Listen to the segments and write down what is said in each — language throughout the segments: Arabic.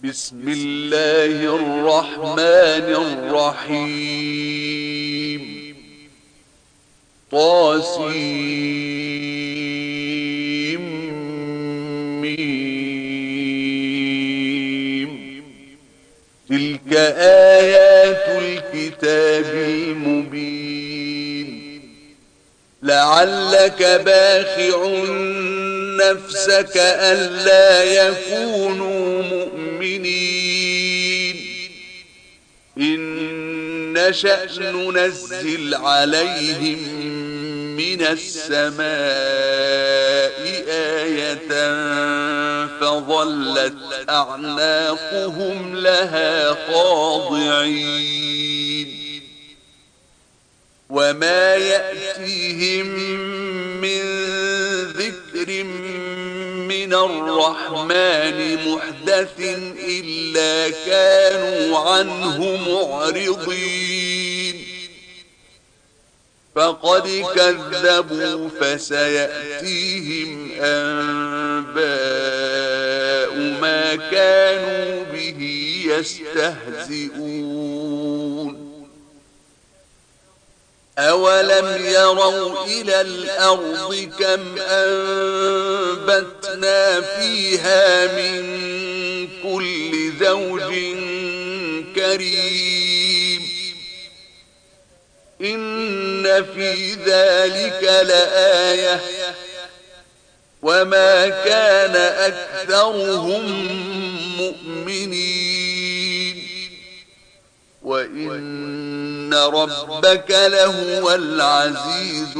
بسم الله الرحمن الرحيم. طاسيم. تلك آيات الكتاب المبين. لعلك باخع نفسك ألا يكونوا مؤمنين. إن نشأ ننزل عليهم من السماء آية فظلت أعناقهم لها خاضعين. وما يأتيهم من ذكر من الرحمن محدث إلا كانوا عنه معرضين. فقد كذبوا فسيأتيهم أنباء ما كانوا به يستهزئون. أولم يروا إلى الأرض كم أنبتنا فيها من كل زوج كريم. إن في ذلك لآية وما كان أكثرهم مؤمنين. وإن ربك لهو العزيز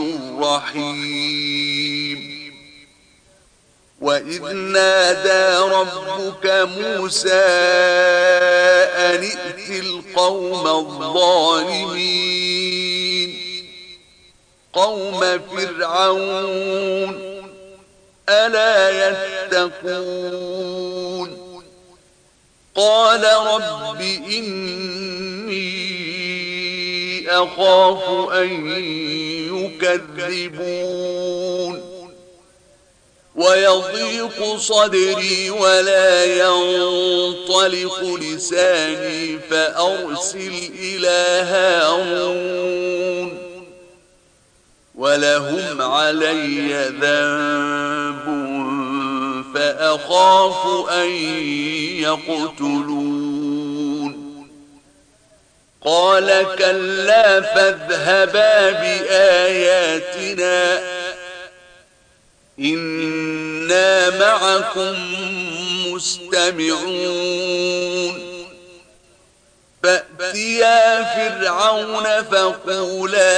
الرحيم. وإذ نادى ربك موسى أن ائت القوم الظالمين قوم فرعون ألا يتقون. قال رب إني أخاف أن يكذبون ويضيق صدري ولا ينطلق لساني فأرسل إلى هارون ولهم علي ذنب فأخاف أن يقتلون. قال كلا فاذهبا بآياتنا إنا معكم مستمعون. فأتيا فرعون فقولا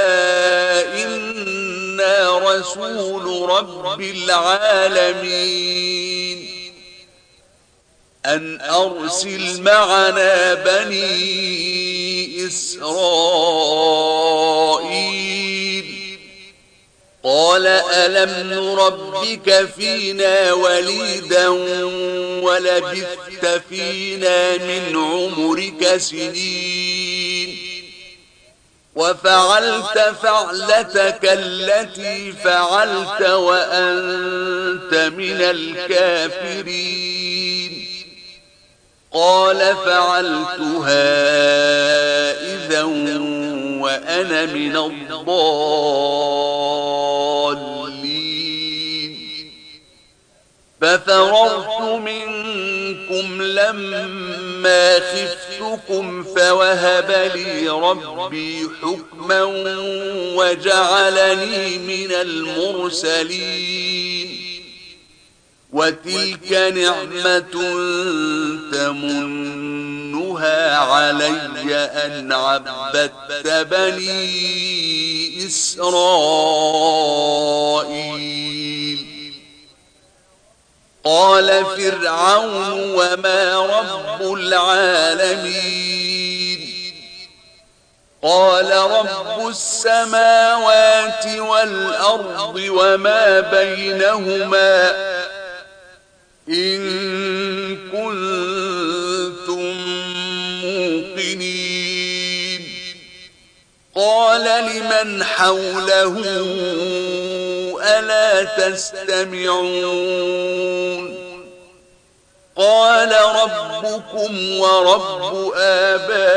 إنا رسول رب العالمين أن أرسل معنا بني إسرائيل. قال ألم نربك فينا وليدا ولبثت فينا من عمرك سنين وفعلت فعلتك التي فعلت وأنت من الكافرين. قال فعلتها إذا وأنا من الضالين. ففررت منكم لما خفتكم فوهب لي ربي حكما وجعلني من المرسلين. وتلك نعمة تمنها علي أن عبدت بني إسرائيل. قال فرعون وما رب العالمين. قال رب السماوات والأرض وما بينهما إن كنتم موقنين. قال لمن حوله ألا تستمعون. قال ربكم ورب آبائكم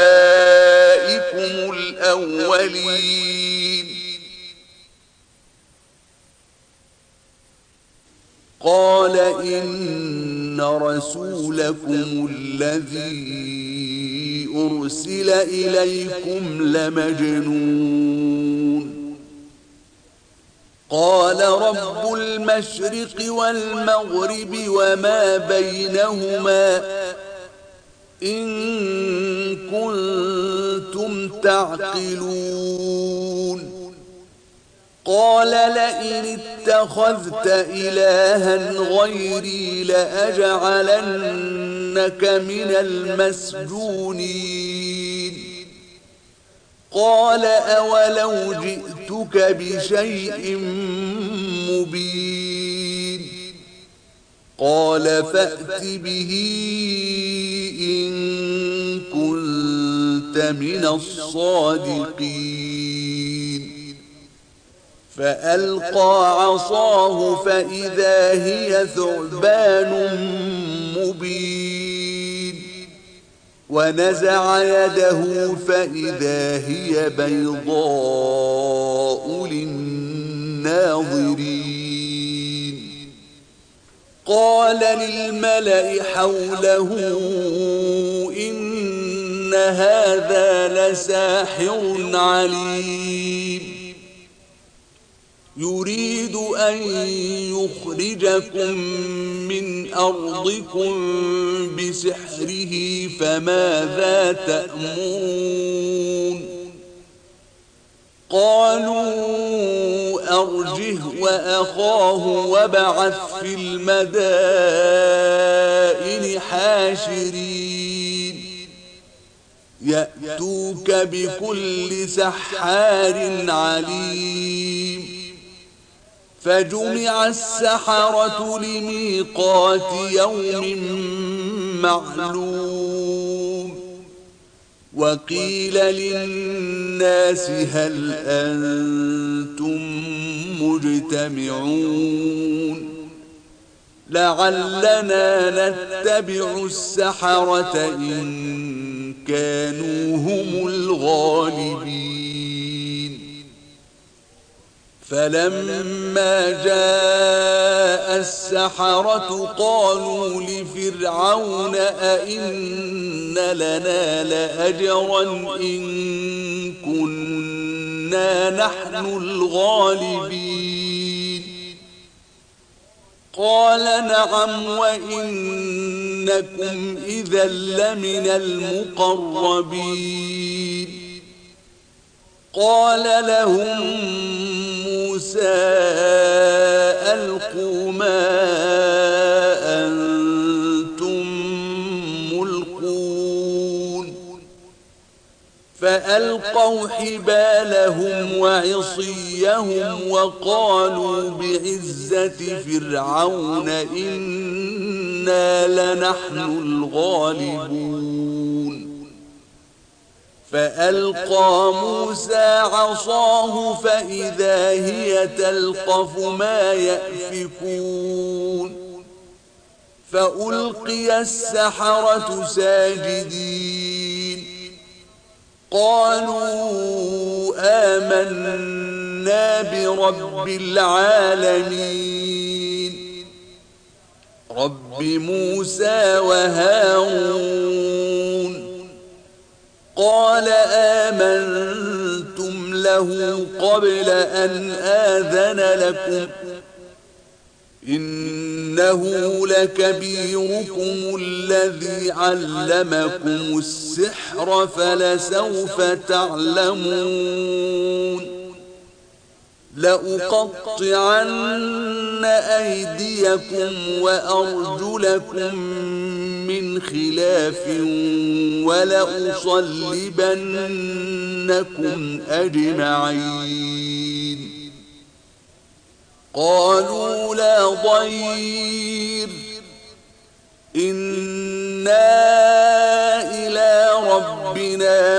الأولين قال إن رسولكم الذي أرسل إليكم لمجنون قال رب المشرق والمغرب وما بينهما إن كنتم تعقلون قال لئن اتخذت إلها غيري لأجعلنك من المسجونين قال أولو جئتك بشيء مبين قال فأت به إن كنت من الصادقين فألقى عصاه فإذا هي ثعبان مبين ونزع يده فإذا هي بيضاء للناظرين قال للملأ حوله إن هذا لساحر عليم يريد أن يخرجكم من أرضكم بسحره فماذا تأمرون قالوا أرجه وأخاه وابعث في المدائن حاشرين يأتوك بكل سحار عليم فجمع السحرة لميقات يوم معلوم وقيل للناس هل أنتم مجتمعون لعلنا نتبع السحرة إن كانوا هم الغالبين فلما جاء السحرة قالوا لفرعون أئن لنا لأجرا إن كنا نحن الغالبين قال نعم وإنكم إذا لمن المقربين قال لهم موسى ألقوا ما أنتم ملقون فألقوا حبالهم وعصيهم وقالوا بعزة فرعون إنا لنحن الغالبون فألقى موسى عصاه فإذا هي تلقف ما يأفكون فألقي السحرة ساجدين قالوا آمنا برب العالمين رب موسى وهارون قال آمنتم له قبل أن آذن لكم إنه لكبيركم الذي علمكم السحر فلسوف تعلمون لأقطعن أيديكم وأرجلكم من خلاف ولأصلبنكم أجمعين قالوا لا ضير إنا إلى ربنا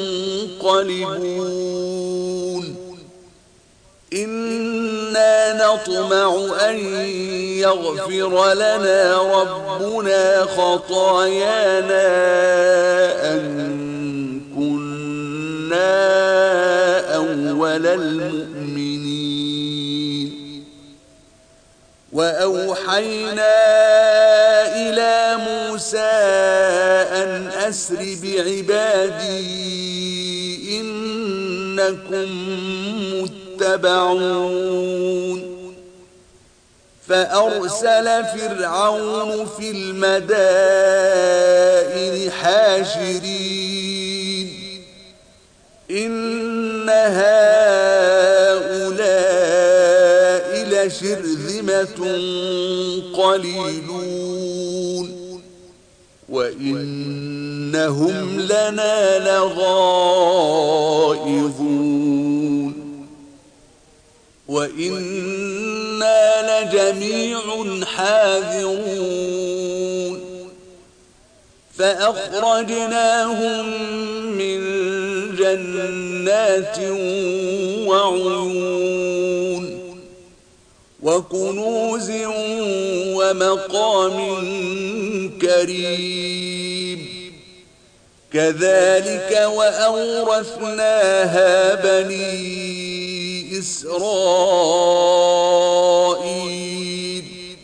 منقلبون إنا نطمع أن يغفر لنا ربنا خطايانا أن كنا أول المؤمنين. وأوحينا إلى موسى أن أسر بعبادي إنكم متبعون. فأرسل فرعون في المدائن حاشرين إن هؤلاء لشرذمة قليلون وإنهم لنا لغائظون وإنا لجميع حاذرون. فأخرجناهم من جنات وعيون وكنوز ومقام كريم. كذلك وأورثناها بني إسرائيل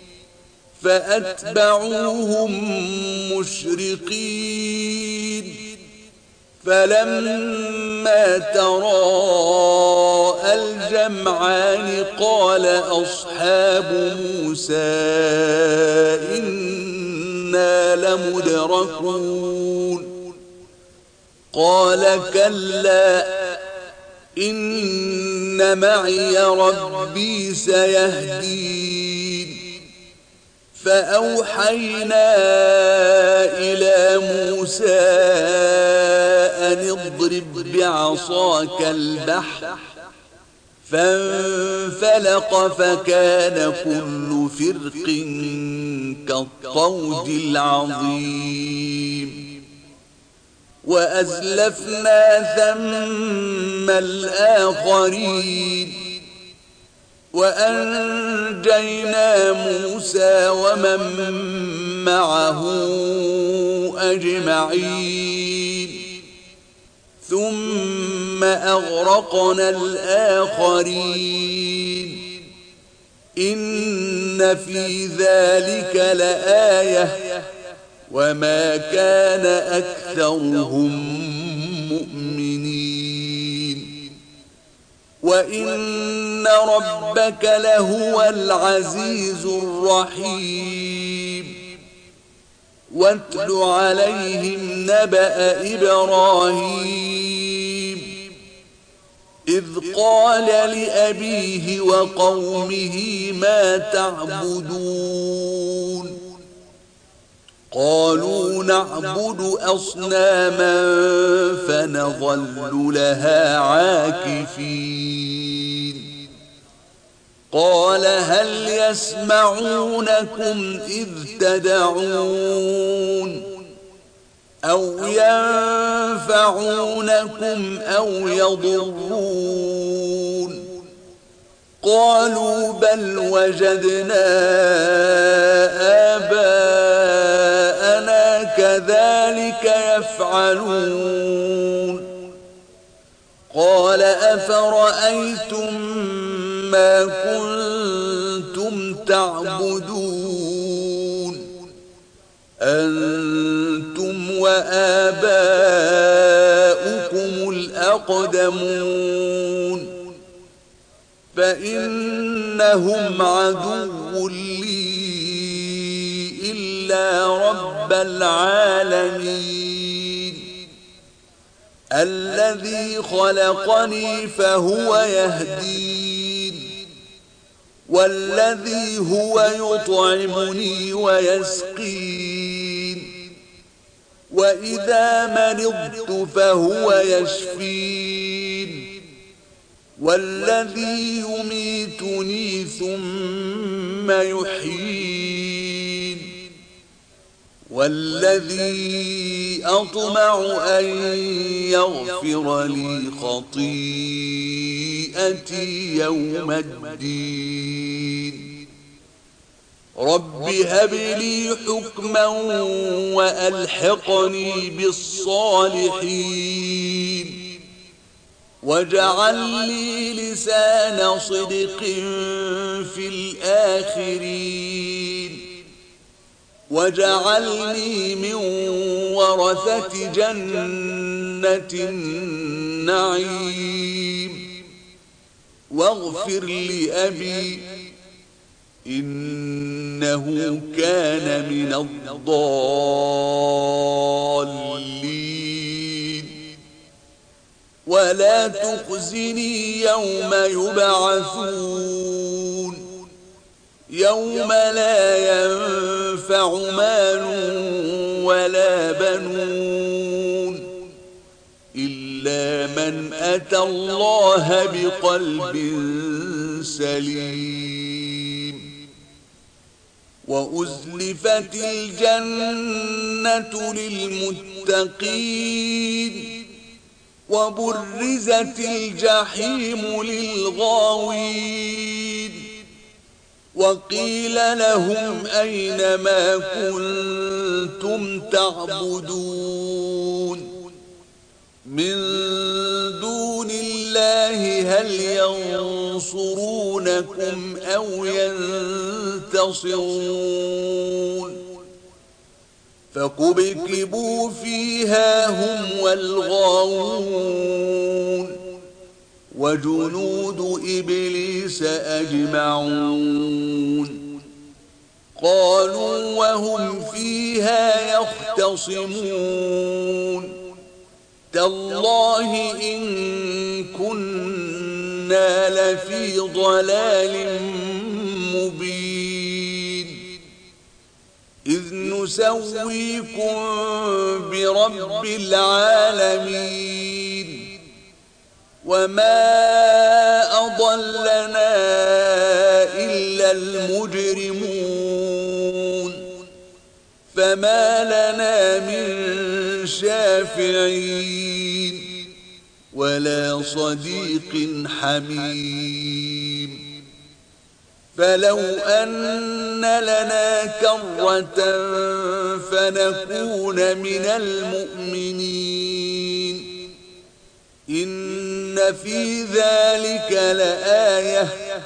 فأتبعوهم مشرقين. فلما تراءى الجمعان قال أصحاب موسى إنا لمدركون. قال كلا إن معي ربي سيهدين. فأوحينا إلى موسى أن اضرب بعصاك البحر فانفلق فكان كل فرق كالطود العظيم. وأزلفنا ثم الآخرين وأنجينا موسى ومن معه أجمعين. ثم أغرقنا الآخرين. إن في ذلك لآية وما كان أكثرهم مؤمنين وإن ربك لهو العزيز الرحيم. واتل عليهم نبأ إبراهيم إذ قال لأبيه وقومه ما تعبدون. قالوا نعبد أصناما فنظل لها عاكفين. قال هل يسمعونكم إذ تدعون أو ينفعونكم أو يضرون. قالوا بل وجدنا آباءنا كذلك يفعلون. قال أفرأيتم ما كنتم تعبدون أنتم وآباؤكم الأقدمون فإنهم عدو لي إلا رب العالمين الذي خلقني فهو يهدين والذي هو يطعمني ويسقين وإذا مرضت فهو يشفين والذي يميتني ثم يحيين والذي أطمع أن يغفر لي خطيئتي يوم الدين رب هب لي حكما وألحقني بالصالحين واجعل لي لسان صدق في الآخرين واجعلني من ورثة جنة النعيم واغفر لأبي إنه كان من الضالين ولا تخزني يوم يبعثون يوم لا ينفع مال ولا بنون إلا من أتى الله بقلب سليم وأزلفت الجنة للمتقين وبرزت الجحيم للغاوين وقيل لهم أين ما كنتم تعبدون من دون الله هل ينصرونكم أو ينتصرون فكبكبوا فيها هم والغاوون وجنود إبليس أجمعون قالوا وهم فيها يختصمون تالله إن كنا لفي ضلال مبين إذ نسويكم برب العالمين وما أضلنا إلا المجرمون فما لنا من شافعين ولا صديق حميم فلو أن لنا كرة فنكون من المؤمنين إن في ذلك لآية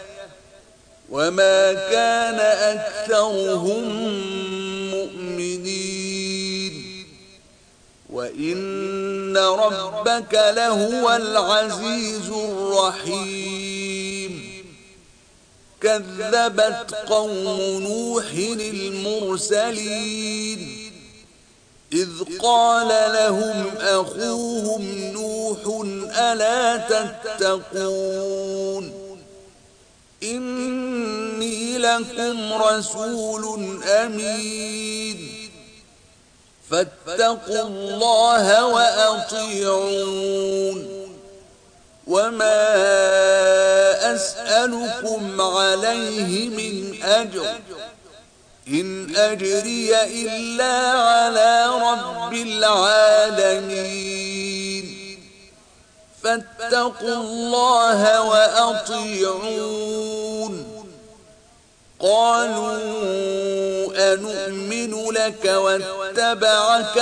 وما كان أكثرهم مؤمنين وإن ربك لهو العزيز الرحيم كذبت قوم نوح المرسلين إذ قال لهم أخوهم نوح ألا تتقون إني لكم رسول أمين فاتقوا الله وأطيعون وما أسألكم عليه من أجر إن أجري إلا على رب العالمين فاتقوا الله وأطيعون قالوا أنؤمن لك واتبعك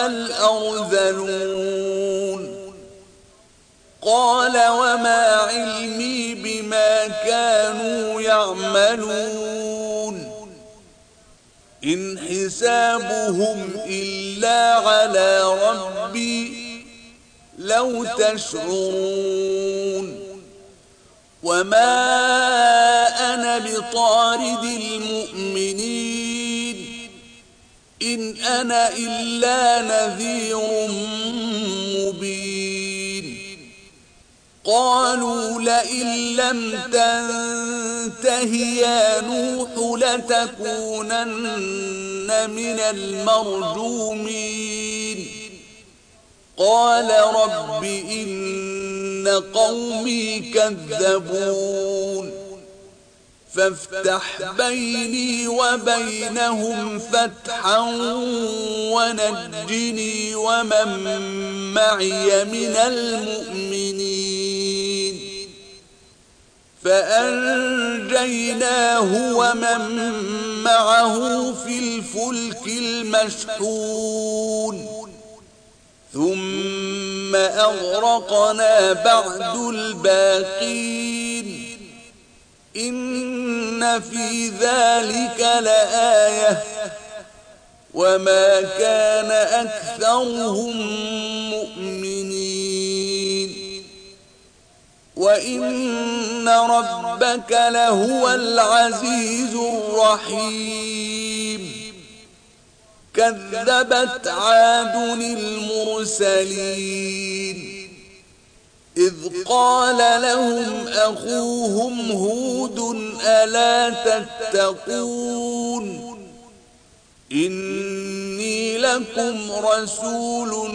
الأرذلون قال وما علمي بما كانوا يعملون إن حسابهم إلا على ربي لو تشعرون وما أنا بطارد المؤمنين إن أنا إلا نذير مبين قالوا لئن لم تنته يا نوح لتكونن من المرجومين قال رب إن قومي كذبون فافتح بيني وبينهم فتحا ونجني ومن معي من المؤمنين فأنجيناه ومن معه في الفلك المشحون ثم أغرقنا بعد الباقين إن في ذلك لآية وما كان أكثرهم مؤمنين وإن ربك لهو العزيز الرحيم كذبت عاد المرسلين إذ قال لهم أخوهم هود ألا تتقون إني لكم رسول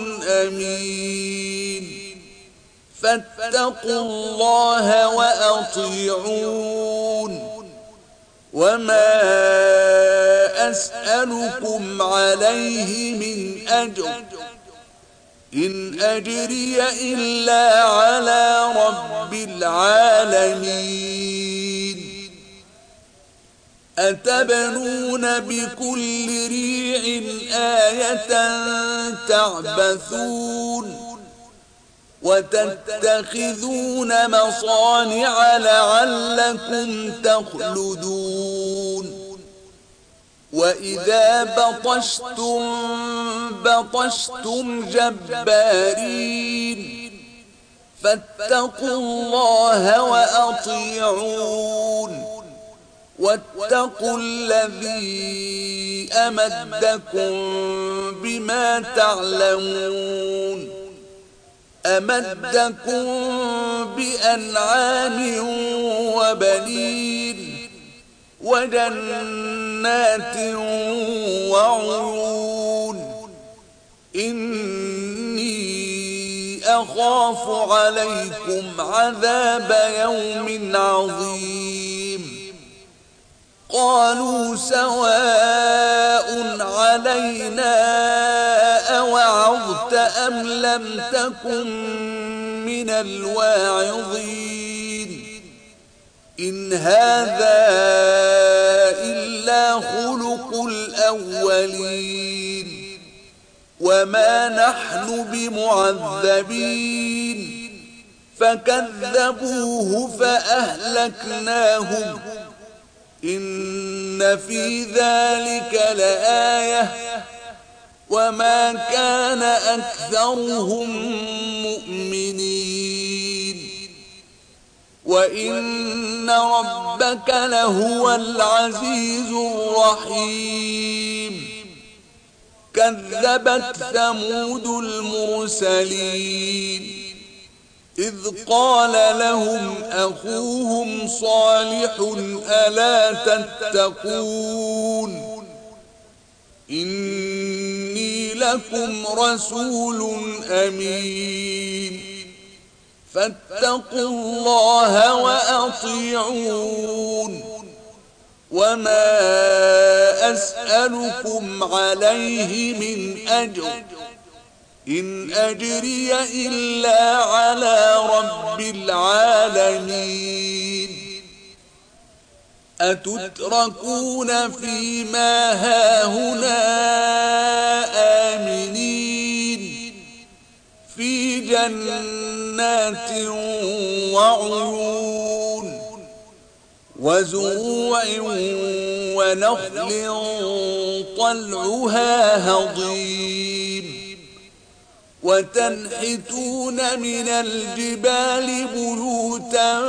أمين فاتقوا الله وأطيعون وما أسألكم عليه من أجر إن أجري إلا على رب العالمين أتبنون بكل ريع آية تعبثون وتتخذون مصانع لعلكم تخلدون وإذا بطشتم جبارين فاتقوا الله وأطيعون واتقوا الذي أمدكم بما تعلمون أمدكم بأنعام وبنين وجنات وعيون إني أخاف عليكم عذاب يوم عظيم قالوا سواء علينا أوعظت أم لم تكن من الواعظين إن هذا إلا خلق الأولين وما نحن بمعذبين فكذبوه فأهلكناهم إن في ذلك لآية وما كان أكثرهم مؤمنين وإن ربك لهو العزيز الرحيم كذبت ثمود المرسلين إذ قال لهم أخوهم صالح ألا تتقون إني لكم رسول أمين فاتقوا الله وأطيعون وما أسألكم عليه من أجر إن أجري إلا على رب العالمين أتتركون فيما هاهنا آمنين في جنات وعيون وزروع ونخل طلعها هضيم وتنحتون من الجبال بيوتا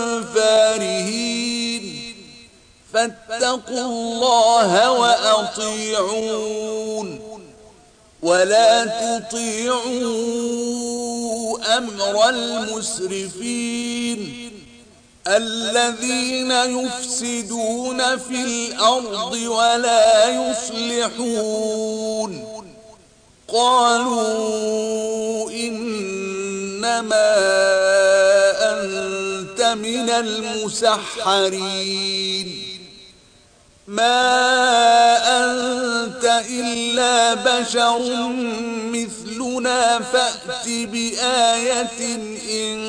فارهين فاتقوا الله وأطيعون ولا تطيعوا أمر المسرفين الذين يفسدون في الأرض ولا يصلحون قالوا إنما أنت من المسحرين ما أنت إلا بشر مثلنا فأت بآية إن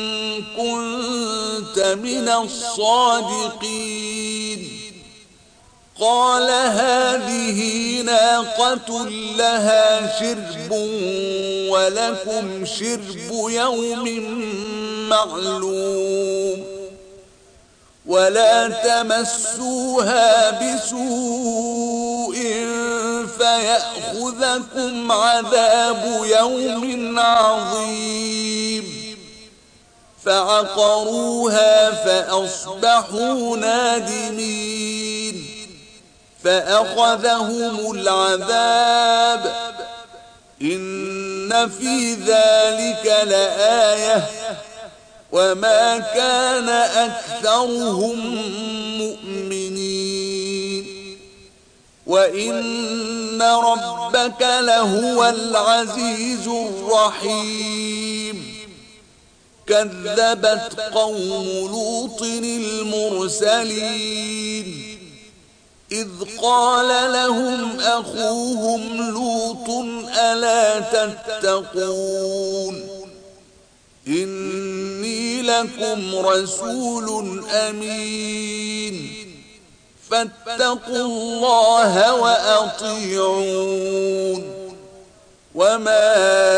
كنت من الصادقين قال هذه ناقة لها شرب ولكم شرب يوم معلوم ولا تمسوها بسوء فيأخذكم عذاب يوم عظيم فعقروها فأصبحوا نادمين فأخذهم العذاب إن في ذلك لآية وما كان أكثرهم مؤمنين وإن ربك لهو العزيز الرحيم كذبت قوم لوط المرسلين إذ قال لهم أخوهم لوط ألا تتقون إني لكم رسول أمين فاتقوا الله وأطيعون وما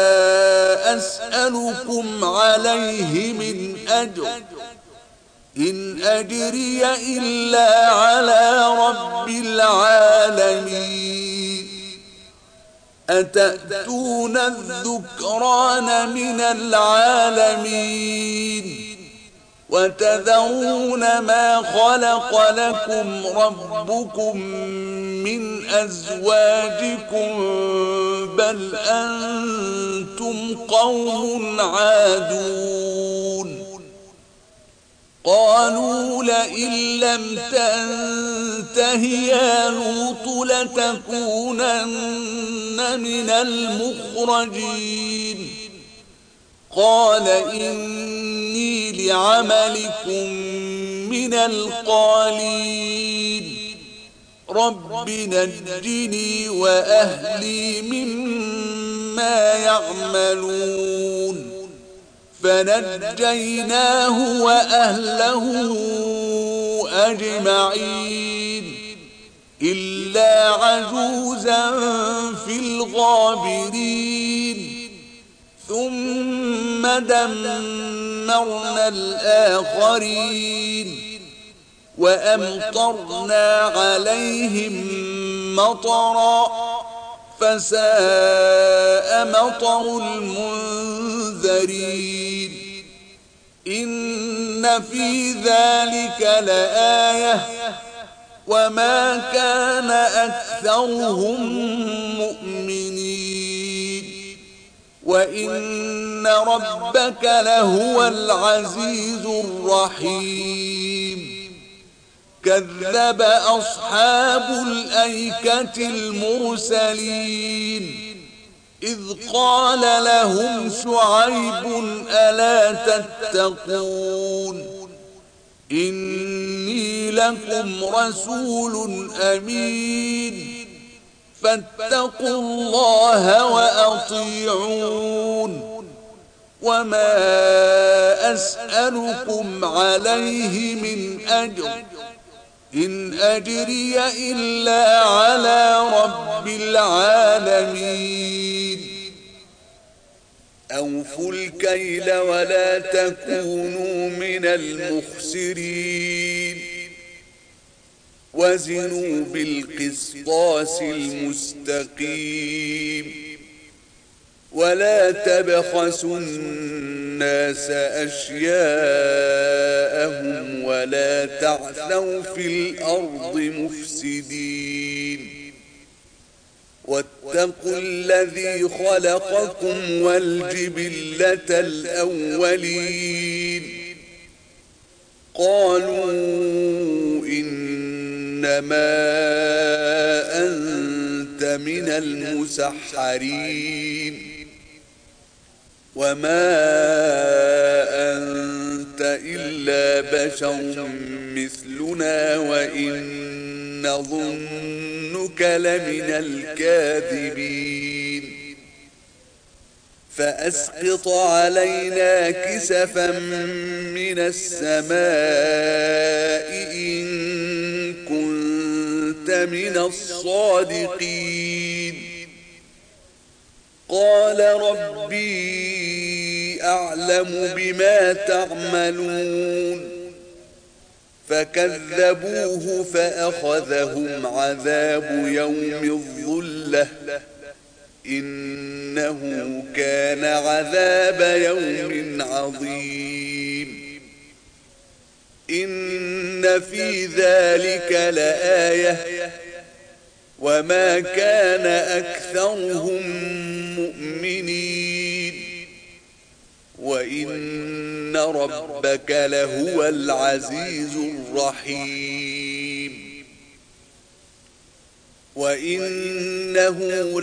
أسألكم عليه من أجر إن أجري إلا على رب العالمين أتأتون الذكران من العالمين وتذرون ما خلق لكم ربكم من أزواجكم بل أنتم قوم عادون قالوا لئن لم تنته يا لوط لتكونن من المخرجين قال إني لعملكم من القالين رب نجني وأهلي مما يعملون فنجيناه وأهله أجمعين إلا عجوزا في الغابرين ثم دمرنا الآخرين وأمطرنا عليهم مطرا فساء مطر المنذرين إن في ذلك لآية وما كان أكثرهم مؤمنين وإن ربك لهو العزيز الرحيم كذب أصحاب الأيكة المرسلين إذ قال لهم شعيب ألا تتقون إني لكم رسول أمين فاتقوا الله وأطيعون وما أسألكم عليه من أجر إن أجري إلا على رب العالمين أوفوا الكيل ولا تكونوا من المخسرين وزنوا بالقسطاس المستقيم ولا تبخسوا الناس أشياءهم ولا تعثوا في الأرض مفسدين واتقوا الذي خلقكم والجبلة الأولين قالوا إنما أنت من المسحرين وما أنت إلا بشر مثلنا وإن نظنك لمن الكاذبين فأسقط علينا كسفا من السماء إن كنت من الصادقين قال ربي أعلم بما تعملون فكذبوه فأخذهم عذاب يوم الظلة إنه كان عذاب يوم عظيم إن في ذلك لآية وما كان أكثرهم مؤمنين وإن ربك لهو العزيز الرحيم وإنه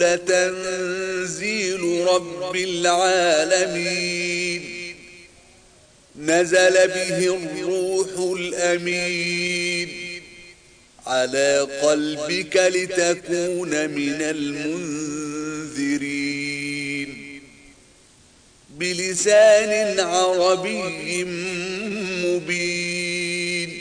لتنزيل رب العالمين نزل به الروح الأمين على قلبك لتكون من المنذرين بلسان عربي مبين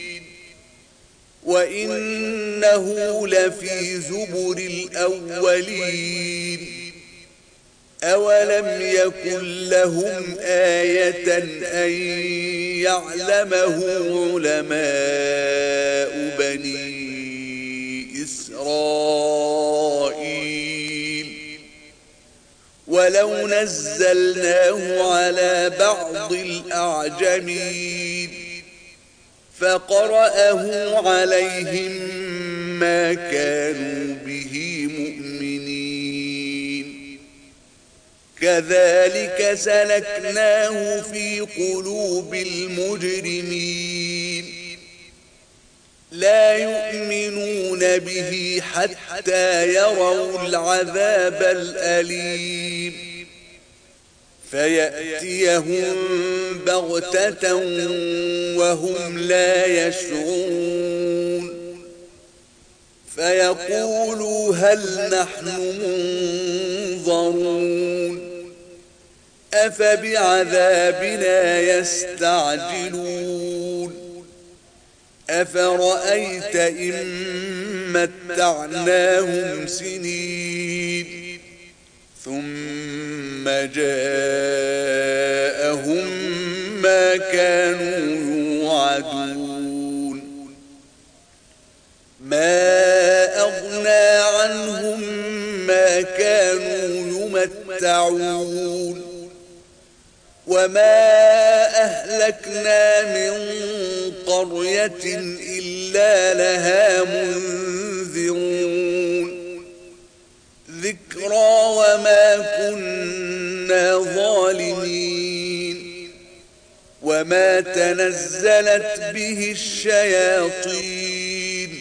وإنه لفي زبر الأولين أولم يكن لهم آية أن يعلمه علماء بني إسرائيل ولو نزلناه على بعض الأعجمين فقرأه عليهم ما كانوا به مؤمنين كذلك سلكناه في قلوب المجرمين لا يؤمنون به حتى يروا العذاب الأليم فيأتيهم بغتة وهم لا يشعرون فيقولوا هل نحن منظرون أفبعذابنا يستعجلون أفرأيت إن متعناهم سنين ثم جاءهم ما كانوا يوعدون ما أغنى عنهم ما كانوا يمتعون وما أهلكنا من قرية إلا لها منذرون ذكرى وما كنا ظالمين وما تنزلت به الشياطين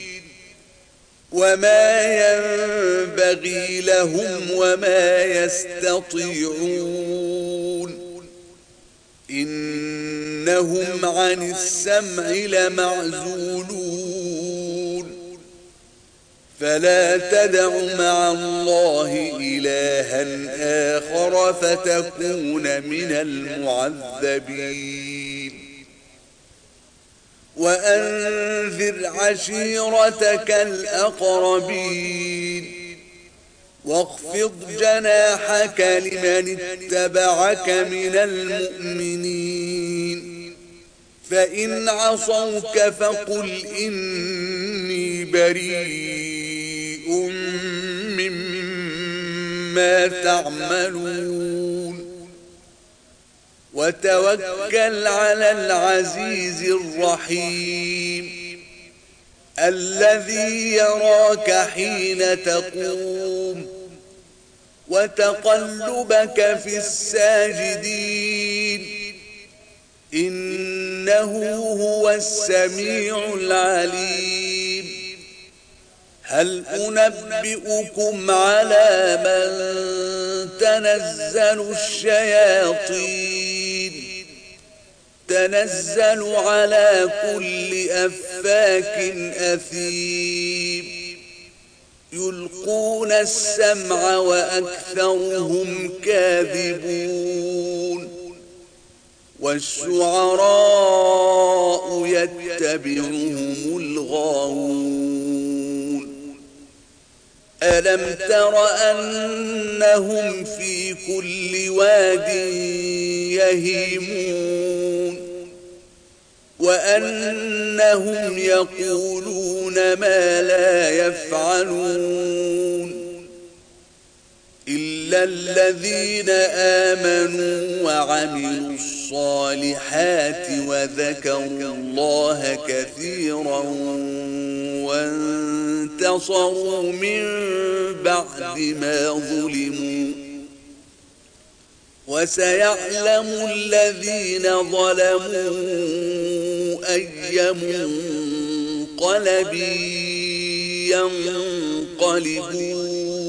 وما ينبغي لهم وما يستطيعون إنهم عن السمع لمعزولون فلا تدع مع الله إلها آخر فتكون من المعذبين وأنذر عشيرتك الأقربين واخفض جناحك لمن اتبعك من المؤمنين فإن عصوك فقل إني بريء مما تعملون وتوكل على العزيز الرحيم الذي يراك حين تقوم وتقلبك في الساجدين إنه هو السميع العليم هل أنبئكم على من تنزل الشياطين تنزل على كل أفاك أثيم يلقون السمع وأكثرهم كاذبون والشعراء يتبعهم الغاوون ألم تر أنهم في كل واد يهيمون وأنهم يقولون ما لا يفعلون إلا الذين آمنوا وعملوا الصالحات وذكروا الله كثيرا وانتصروا من بعد ما ظلموا وسيعلم الذين ظلموا أي منقلب ينقلبون